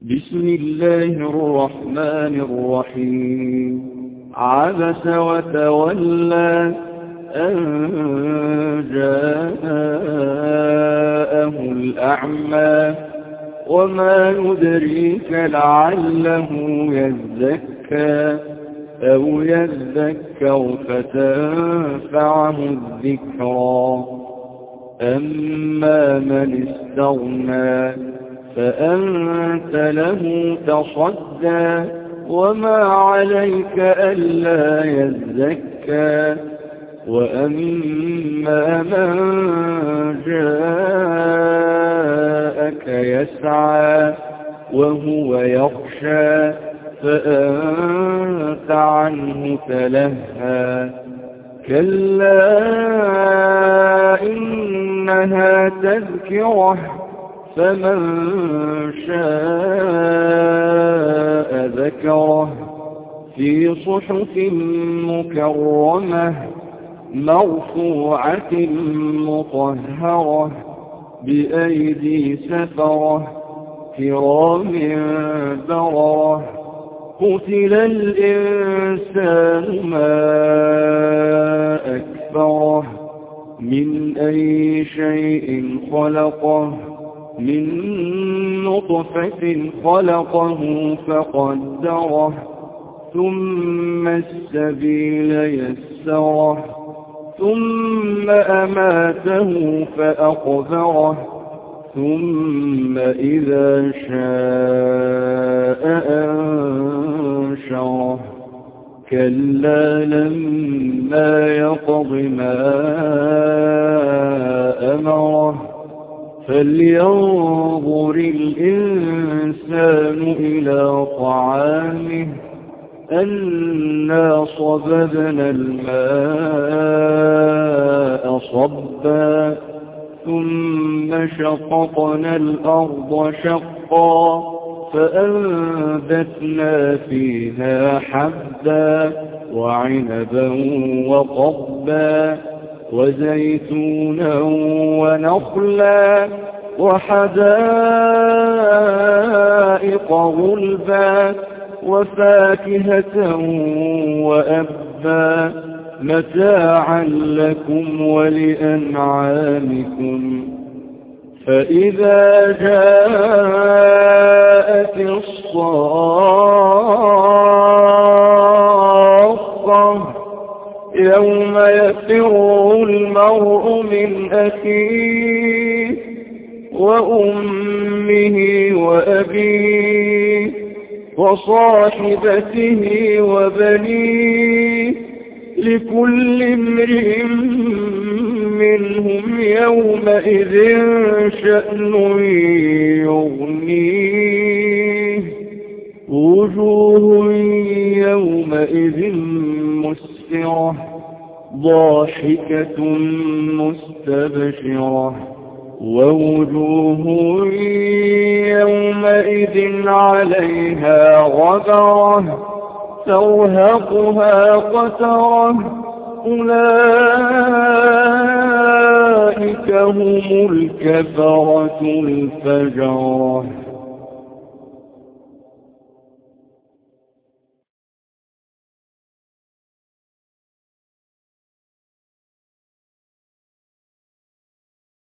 بسم الله الرحمن الرحيم. عبس وتولى أن جاءه الأعمى وما يدريك لعله يزكى أو يذكر فتنفعه الذكرى. أما من استغنى فأنت له تصدى وما عليك ألا يزكى. وأما من جاءك يسعى وهو يخشى فأنت عنه تلهى. كلا إنها تذكرة فمن شاء ذكره في صحف مكرمة مرفوعة مطهرة بأيدي سفرة كرام بررة. قتل الإنسان ما أكفره من أي شيء خلقه من نطفة خلقه فقدره ثم السبيل يسره ثم أماته فأقبره ثم إذا شاء أنشره. كلا لما يقض ما أمره فلينظر الإنسان إلى طعامه أنا صببنا الماء صبا ثم شققنا الأرض شقا فأنبتنا فيها حبا وعنبا وقضبا وزيتونا ونخلا وحدائق غلبا وفاكهة وأبا متاعا لكم ولأنعامكم. فإذا جاءت الصاخة يوم يفر المرء من أخيه وأمه وأبيه وصاحبته وبنيه لكل امرئ منهم يومئذ شأن يغنيه. وجوه يومئذ مسفرة ضاحكة مستبشرة ووجوه يومئذ عليها غبرة ترهقها قترة أولئك هم الكفرة الفجرة.